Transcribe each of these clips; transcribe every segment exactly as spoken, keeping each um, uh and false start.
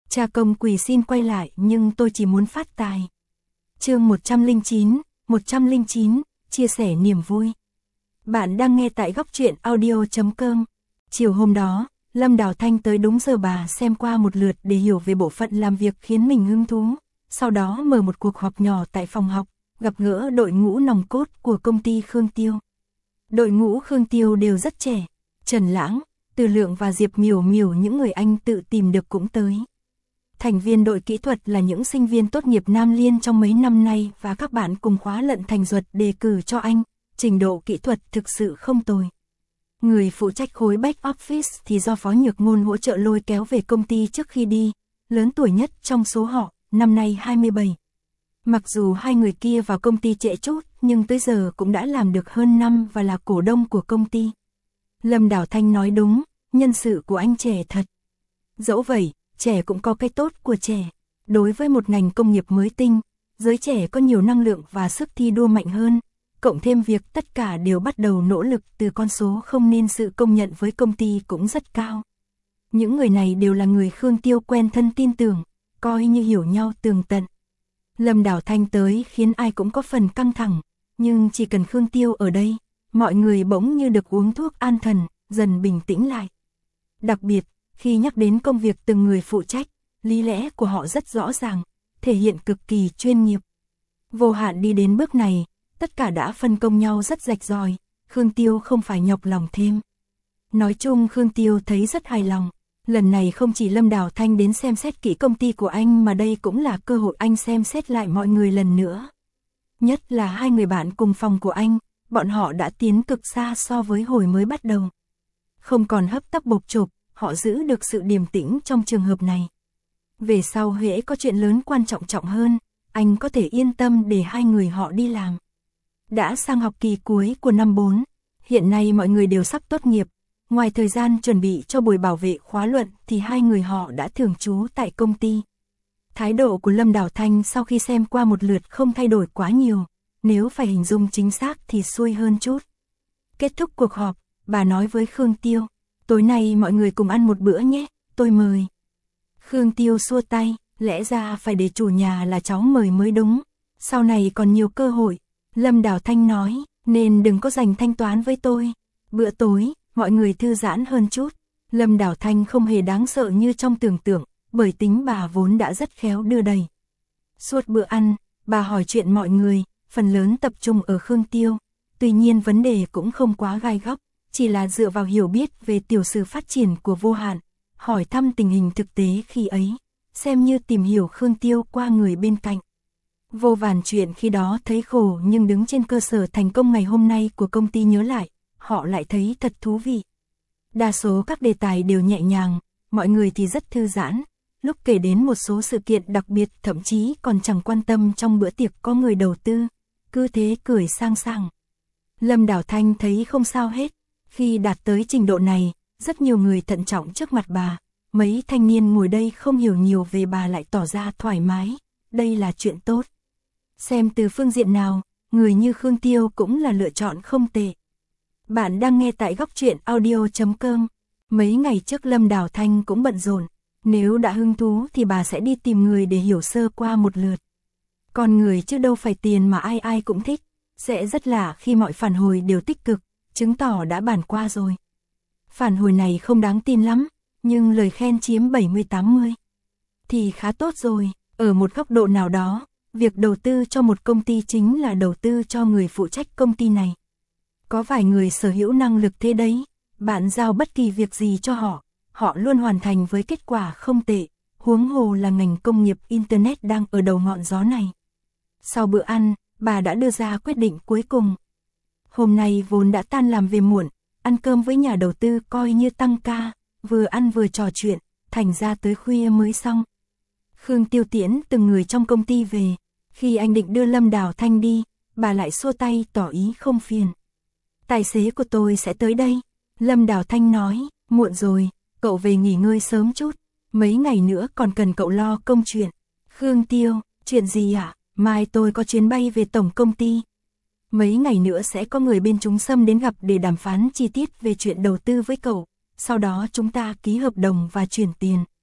Cha công quỷ xin quay lại nhưng tôi chỉ muốn phát tài. Chương một trăm lẻ chín, một trăm lẻ chín, chia sẻ niềm vui. Bạn đang nghe tại góc truyện audio chấm com. Chiều hôm đó, Lâm Đào Thanh tới đúng giờ bà xem qua một lượt để hiểu về bộ phận làm việc khiến mình hứng thú. Sau đó mở một cuộc họp nhỏ tại phòng học, gặp gỡ đội ngũ nòng cốt của công ty Khương Tiêu. Đội ngũ Khương Tiêu đều rất trẻ. Trần Lãng, Từ Lượng và Diệp Miểu Miểu những người anh tự tìm được cũng tới. Thành viên đội kỹ thuật là những sinh viên tốt nghiệp Nam Liên trong mấy năm nay và các bạn cùng khóa Lận Thành Duật đề cử cho anh, trình độ kỹ thuật thực sự không tồi. Người phụ trách khối back office thì do Phó Nhược Ngôn hỗ trợ lôi kéo về công ty trước khi đi, lớn tuổi nhất trong số họ, năm nay hai mươi bảy. Mặc dù hai người kia vào công ty trễ chút, nhưng tới giờ cũng đã làm được hơn năm và là cổ đông của công ty. Lâm Đào Thanh nói đúng, nhân sự của anh trẻ thật. Dẫu vậy, trẻ cũng có cái tốt của trẻ. Đối với một ngành công nghiệp mới tinh, giới trẻ có nhiều năng lượng và sức thi đua mạnh hơn, cộng thêm việc tất cả đều bắt đầu nỗ lực từ con số không nên sự công nhận với công ty cũng rất cao. Những người này đều là người Khương Tiêu quen thân tin tưởng, coi như hiểu nhau tường tận. Lâm Đào Thanh tới khiến ai cũng có phần căng thẳng, nhưng chỉ cần Khương Tiêu ở đây, mọi người bỗng như được uống thuốc an thần, dần bình tĩnh lại. Đặc biệt, khi nhắc đến công việc từng người phụ trách, lý lẽ của họ rất rõ ràng, thể hiện cực kỳ chuyên nghiệp. Vô Hạn đi đến bước này, tất cả đã phân công nhau rất rạch ròi, Khương Tiêu không phải nhọc lòng thêm. Nói chung Khương Tiêu thấy rất hài lòng, lần này không chỉ Lâm Đào Thanh đến xem xét kỹ công ty của anh mà đây cũng là cơ hội anh xem xét lại mọi người lần nữa. Nhất là hai người bạn cùng phòng của anh, bọn họ đã tiến cực xa so với hồi mới bắt đầu. Không còn hấp tấp bộc chộp, họ giữ được sự điềm tĩnh trong trường hợp này. Về sau hễ có chuyện lớn quan trọng trọng hơn, anh có thể yên tâm để hai người họ đi làm. Đã sang học kỳ cuối của năm bốn, hiện nay mọi người đều sắp tốt nghiệp. Ngoài thời gian chuẩn bị cho buổi bảo vệ khóa luận thì hai người họ đã thường trú tại công ty. Thái độ của Lâm Đào Thanh sau khi xem qua một lượt không thay đổi quá nhiều, nếu phải hình dung chính xác thì xuôi hơn chút. Kết thúc cuộc họp, bà nói với Khương Tiêu, tối nay mọi người cùng ăn một bữa nhé, tôi mời. Khương Tiêu xua tay, lẽ ra phải để chủ nhà là cháu mời mới đúng, sau này còn nhiều cơ hội. Lâm Đào Thanh nói, nên đừng có dành thanh toán với tôi. Bữa tối, mọi người thư giãn hơn chút. Lâm Đào Thanh không hề đáng sợ như trong tưởng tượng, bởi tính bà vốn đã rất khéo đưa đẩy. Suốt bữa ăn, bà hỏi chuyện mọi người, phần lớn tập trung ở Khương Tiêu. Tuy nhiên vấn đề cũng không quá gai góc, chỉ là dựa vào hiểu biết về tiểu sử phát triển của Vô Hạn, hỏi thăm tình hình thực tế khi ấy, xem như tìm hiểu Khương Tiêu qua người bên cạnh. Vô vàn chuyện khi đó thấy khổ nhưng đứng trên cơ sở thành công ngày hôm nay của công ty nhớ lại, họ lại thấy thật thú vị. Đa số các đề tài đều nhẹ nhàng, mọi người thì rất thư giãn, lúc kể đến một số sự kiện đặc biệt thậm chí còn chẳng quan tâm trong bữa tiệc có người đầu tư, cứ thế cười sang sảng. Lâm Đào Thanh thấy không sao hết, khi đạt tới trình độ này, rất nhiều người thận trọng trước mặt bà, mấy thanh niên ngồi đây không hiểu nhiều về bà lại tỏ ra thoải mái, đây là chuyện tốt. Xem từ phương diện nào, người như Khương Tiêu cũng là lựa chọn không tệ. Bạn đang nghe tại góc truyện audio chấm com. Mấy ngày trước Lâm Đào Thanh cũng bận rộn, nếu đã hứng thú thì bà sẽ đi tìm người để hiểu sơ qua một lượt. Con người chứ đâu phải tiền mà ai ai cũng thích, sẽ rất lạ khi mọi phản hồi đều tích cực, chứng tỏ đã bàn qua rồi. Phản hồi này không đáng tin lắm, nhưng lời khen chiếm bảy mươi tám mươi. Thì khá tốt rồi, ở một góc độ nào đó, việc đầu tư cho một công ty chính là đầu tư cho người phụ trách công ty này. Có vài người sở hữu năng lực thế đấy, bạn giao bất kỳ việc gì cho họ, họ luôn hoàn thành với kết quả không tệ, huống hồ là ngành công nghiệp Internet đang ở đầu ngọn gió này. Sau bữa ăn, bà đã đưa ra quyết định cuối cùng. Hôm nay vốn đã tan làm về muộn, ăn cơm với nhà đầu tư coi như tăng ca, vừa ăn vừa trò chuyện, thành ra tới khuya mới xong. Khương Tiêu tiễn từng người trong công ty về, khi anh định đưa Lâm Đào Thanh đi, bà lại xua tay tỏ ý không phiền. Tài xế của tôi sẽ tới đây. Lâm Đào Thanh nói, muộn rồi, cậu về nghỉ ngơi sớm chút, mấy ngày nữa còn cần cậu lo công chuyện. Khương Tiêu, chuyện gì ạ? À? Mai tôi có chuyến bay về tổng công ty. Mấy ngày nữa sẽ có người bên Chúng Sâm đến gặp để đàm phán chi tiết về chuyện đầu tư với cậu, sau đó chúng ta ký hợp đồng và chuyển tiền.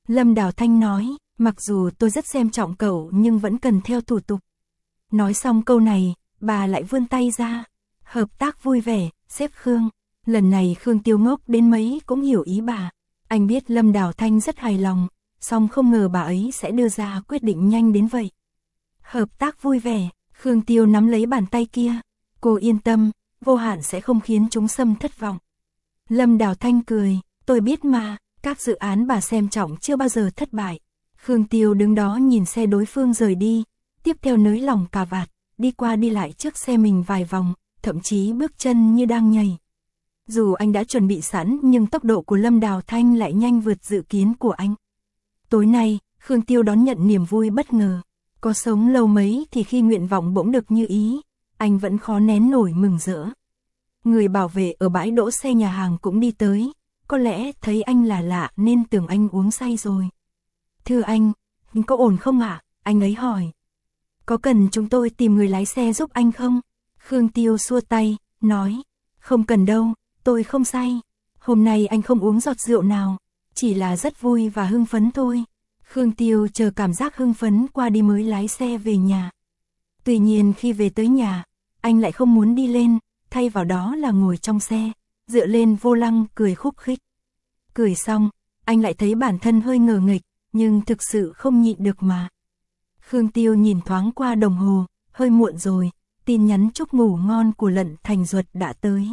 Lâm Đào Thanh nói, mặc dù tôi rất xem trọng cậu nhưng vẫn cần theo thủ tục. Nói xong câu này, bà lại vươn tay ra. Hợp tác vui vẻ, sếp Khương. Lần này Khương Tiêu ngốc đến mấy cũng hiểu ý bà. Anh biết Lâm Đào Thanh rất hài lòng, song không ngờ bà ấy sẽ đưa ra quyết định nhanh đến vậy. Hợp tác vui vẻ, Khương Tiêu nắm lấy bàn tay kia. Cô yên tâm, vô hạn sẽ không khiến chúng Sâm thất vọng. Lâm Đào Thanh cười, tôi biết mà, các dự án bà xem trọng chưa bao giờ thất bại. Khương Tiêu đứng đó nhìn xe đối phương rời đi, tiếp theo nới lỏng cà vạt, đi qua đi lại trước xe mình vài vòng, thậm chí bước chân như đang nhảy. Dù anh đã chuẩn bị sẵn nhưng tốc độ của Lâm Đào Thanh lại nhanh vượt dự kiến của anh. Tối nay, Khương Tiêu đón nhận niềm vui bất ngờ. Có sống lâu mấy thì khi nguyện vọng bỗng được như ý, anh vẫn khó nén nổi mừng rỡ. Người bảo vệ ở bãi đỗ xe nhà hàng cũng đi tới, có lẽ thấy anh là lạ nên tưởng anh uống say rồi. Thưa anh, có ổn không ạ? Anh ấy hỏi. Có cần chúng tôi tìm người lái xe giúp anh không? Khương Tiêu xua tay, nói, không cần đâu, tôi không say. Hôm nay anh không uống giọt rượu nào, chỉ là rất vui và hưng phấn thôi. Khương Tiêu chờ cảm giác hưng phấn qua đi mới lái xe về nhà. Tuy nhiên khi về tới nhà, anh lại không muốn đi lên, thay vào đó là ngồi trong xe, dựa lên vô lăng cười khúc khích. Cười xong, anh lại thấy bản thân hơi ngờ nghịch, nhưng thực sự không nhịn được mà. Khương Tiêu nhìn thoáng qua đồng hồ, hơi muộn rồi, tin nhắn chúc ngủ ngon của Lận Thành Duật đã tới.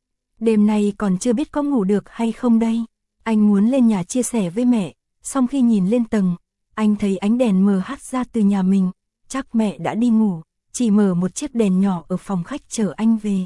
Đêm nay còn chưa biết có ngủ được hay không đây. Anh muốn lên nhà chia sẻ với mẹ, song khi nhìn lên tầng, anh thấy ánh đèn mờ hắt ra từ nhà mình, chắc mẹ đã đi ngủ, chỉ mở một chiếc đèn nhỏ ở phòng khách chờ anh về.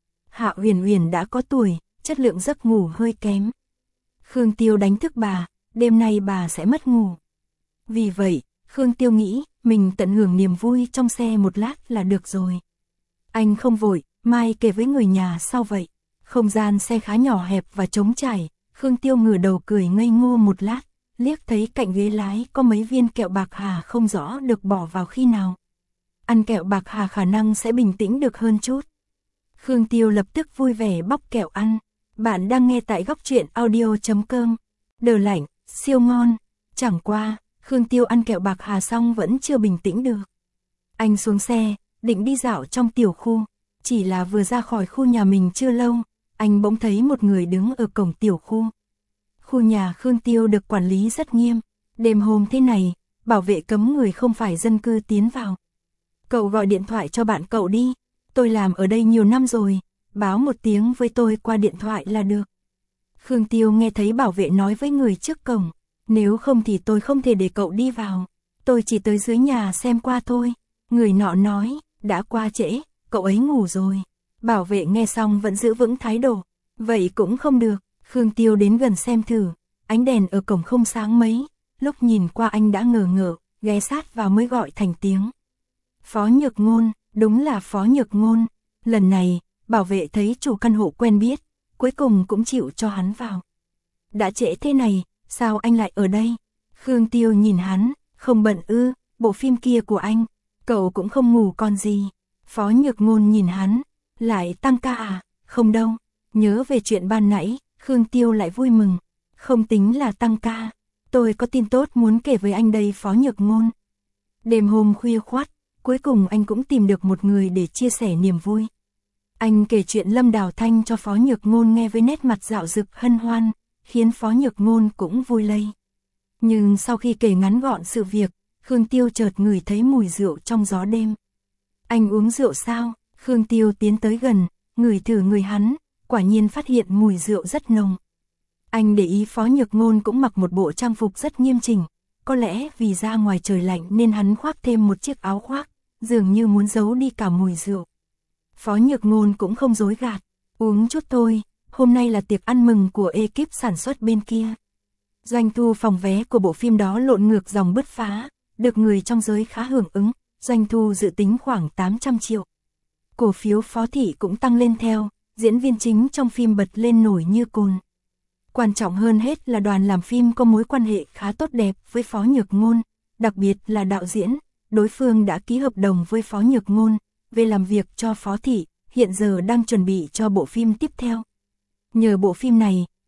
Hạ Uyển Uyển đã có tuổi, chất lượng giấc ngủ hơi kém. Khương Tiêu đánh thức bà, đêm nay bà sẽ mất ngủ. Vì vậy, Khương Tiêu nghĩ mình tận hưởng niềm vui trong xe một lát là được rồi. Anh không vội, mai kể với người nhà sau vậy. Không gian xe khá nhỏ hẹp và trống trải, Khương Tiêu ngửa đầu cười ngây ngô một lát, liếc thấy cạnh ghế lái có mấy viên kẹo bạc hà không rõ được bỏ vào khi nào. Ăn kẹo bạc hà khả năng sẽ bình tĩnh được hơn chút. Khương Tiêu lập tức vui vẻ bóc kẹo ăn. Bạn đang nghe tại góc truyện audio chấm com. Đờ lạnh, siêu ngon. Chẳng qua, Khương Tiêu ăn kẹo bạc hà xong vẫn chưa bình tĩnh được. Anh xuống xe, định đi dạo trong tiểu khu. Chỉ là vừa ra khỏi khu nhà mình chưa lâu, anh bỗng thấy một người đứng ở cổng tiểu khu. Khu nhà Khương Tiêu được quản lý rất nghiêm. Đêm hôm thế này, bảo vệ cấm người không phải dân cư tiến vào. Cậu gọi điện thoại cho bạn cậu đi. Tôi làm ở đây nhiều năm rồi, báo một tiếng với tôi qua điện thoại là được. Khương Tiêu nghe thấy bảo vệ nói với người trước cổng, nếu không thì tôi không thể để cậu đi vào. Tôi chỉ tới dưới nhà xem qua thôi. Người nọ nói, đã qua trễ, cậu ấy ngủ rồi. Bảo vệ nghe xong vẫn giữ vững thái độ. Vậy cũng không được. Khương Tiêu đến gần xem thử, ánh đèn ở cổng không sáng mấy. Lúc nhìn qua anh đã ngờ ngợ, ghé sát vào mới gọi thành tiếng. Phó Nhược Ngôn, đúng là Phó Nhược Ngôn. Lần này, bảo vệ thấy chủ căn hộ quen biết, cuối cùng cũng chịu cho hắn vào. Đã trễ thế này, sao anh lại ở đây? Khương Tiêu nhìn hắn, không bận ư, bộ phim kia của anh, cậu cũng không ngủ còn gì. Phó Nhược Ngôn nhìn hắn, lại tăng ca à? Không đâu, nhớ về chuyện ban nãy, Khương Tiêu lại vui mừng. Không tính là tăng ca, tôi có tin tốt muốn kể với anh đây Phó Nhược Ngôn. Đêm hôm khuya khoắt, cuối cùng anh cũng tìm được một người để chia sẻ niềm vui. Anh kể chuyện Lâm Đào Thanh cho Phó Nhược Ngôn nghe với nét mặt rạo rực hân hoan, khiến Phó Nhược Ngôn cũng vui lây. Nhưng sau khi kể ngắn gọn sự việc, Khương Tiêu chợt ngửi thấy mùi rượu trong gió đêm. Anh uống rượu sao? Khương Tiêu tiến tới gần, ngửi thử người hắn, quả nhiên phát hiện mùi rượu rất nồng. Anh để ý Phó Nhược Ngôn cũng mặc một bộ trang phục rất nghiêm chỉnh, có lẽ vì ra ngoài trời lạnh nên hắn khoác thêm một chiếc áo khoác, dường như muốn giấu đi cả mùi rượu. Phó Nhược Ngôn cũng không dối gạt, uống chút thôi, hôm nay là tiệc ăn mừng của ekip sản xuất bên kia. Doanh thu phòng vé của bộ phim đó lộn ngược dòng bứt phá, được người trong giới khá hưởng ứng, doanh thu dự tính khoảng tám trăm triệu. Cổ phiếu Phó Thị cũng tăng lên theo, diễn viên chính trong phim bật lên nổi như cồn. Quan trọng hơn hết là đoàn làm phim có mối quan hệ khá tốt đẹp với Phó Nhược Ngôn, đặc biệt là đạo diễn, đối phương đã ký hợp đồng với Phó Nhược Ngôn về làm việc cho Phó Thị, hiện giờ đang chuẩn bị cho bộ phim tiếp theo. Nhờ bộ phim này,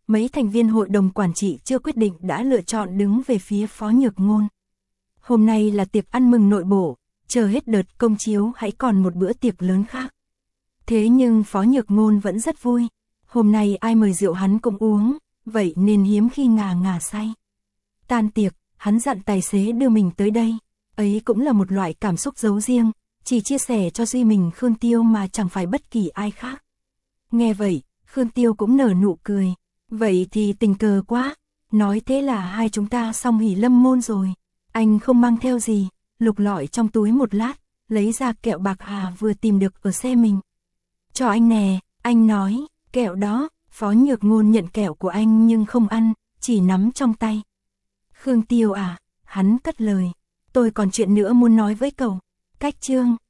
mấy thành viên hội đồng quản trị chưa quyết định đã lựa chọn đứng về phía Phó Nhược Ngôn. Hôm nay là tiệc ăn mừng nội bộ, chờ hết đợt công chiếu hãy còn một bữa tiệc lớn khác. Thế nhưng Phó Nhược Ngôn vẫn rất vui, hôm nay ai mời rượu hắn cũng uống, vậy nên hiếm khi ngà ngà say. Tan tiệc, hắn dặn tài xế đưa mình tới đây, ấy cũng là một loại cảm xúc giấu riêng, chỉ chia sẻ cho duy mình Khương Tiêu mà chẳng phải bất kỳ ai khác. Nghe vậy, Khương Tiêu cũng nở nụ cười, vậy thì tình cờ quá, nói thế là hai chúng ta xong hỉ lâm môn rồi. Anh không mang theo gì, lục lọi trong túi một lát, lấy ra kẹo bạc hà vừa tìm được ở xe mình. Cho anh nè, anh nói, kẹo đó. Phó Nhược Ngôn nhận kẹo của anh nhưng không ăn, chỉ nắm trong tay. Khương Tiêu à, hắn cất lời, tôi còn chuyện nữa muốn nói với cậu. Cách chương